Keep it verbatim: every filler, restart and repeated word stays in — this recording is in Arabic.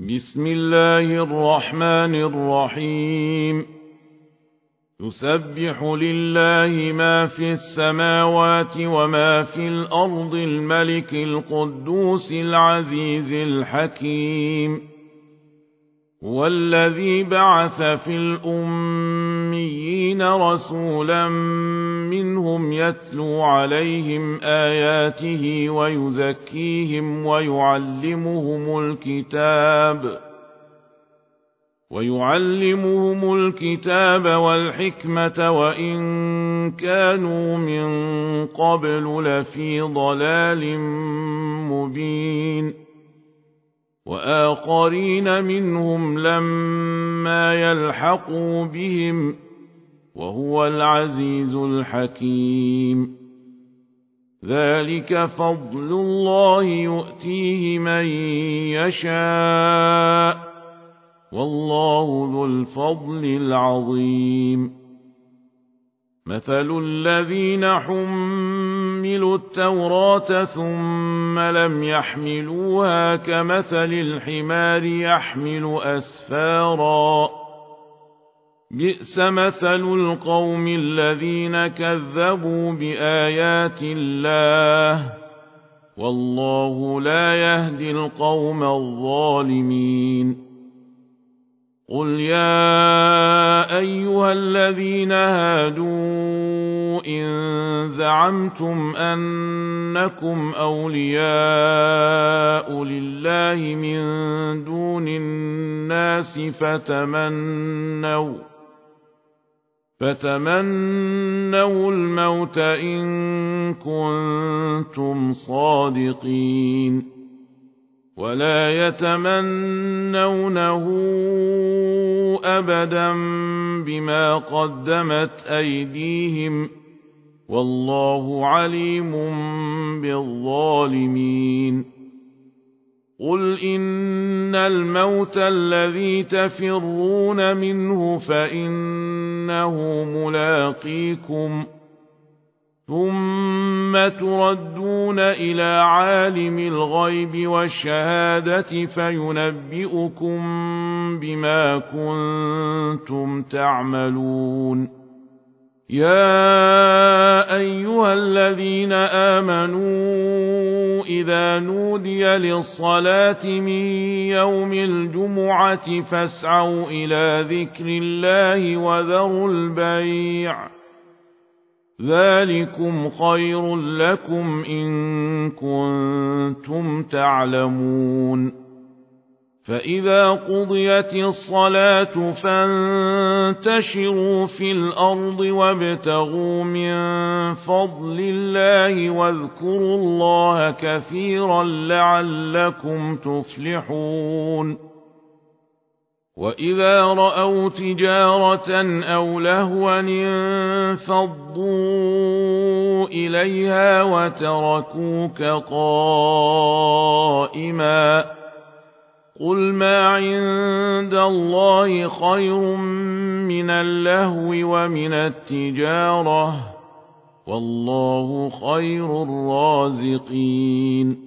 بسم الله الرحمن الرحيم يسبح لله ما في السماوات وما في الأرض الملك القدوس العزيز الحكيم هو الذي بعث في الأميين رسولا منهم يتلو عليهم آياته ويزكيهم ويعلمهم الكتاب ويعلمهم الكتاب والحكمة وإن كانوا من قبل لفي ضلال مبين وآخرين منهم لما يلحقوا بهم وهو العزيز الحكيم ذلك فضل الله يؤتيه من يشاء والله ذو الفضل العظيم مثل الذين حملوا التوراة ثم لم يحملوها كمثل الحمار يحمل أسفارا بئس مثل القوم الذين كذبوا بآيات الله والله لا يهدي القوم الظالمين قل يا أيها الذين هادوا إن زعمتم أنكم أولياء لله من دون الناس فتمنوا فتمنوا الموت إن كنتم صادقين ولا يتمنونه أبدا بما قدمت أيديهم والله عليم بالظالمين قل إن الموت الذي تفرون منه فإنه ملاقيكم ثم تردون إلى عالم الغيب والشهادة فينبئكم بما كنتم تعملون يا أيها الذين آمنوا إذا نودي للصلاة من يوم الجمعة فاسعوا إلى ذكر الله وذروا البيع ذلكم خير لكم إن كنتم تعلمون فإذا قضيت الصلاة فانتشروا في الأرض وابتغوا من فضل الله واذكروا الله كثيرا لعلكم تفلحون وإذا رأوا تجارة أو لهوا انفضوا إليها وتركوك قائما قل ما عند الله خير من اللهو ومن التجارة والله خير الرازقين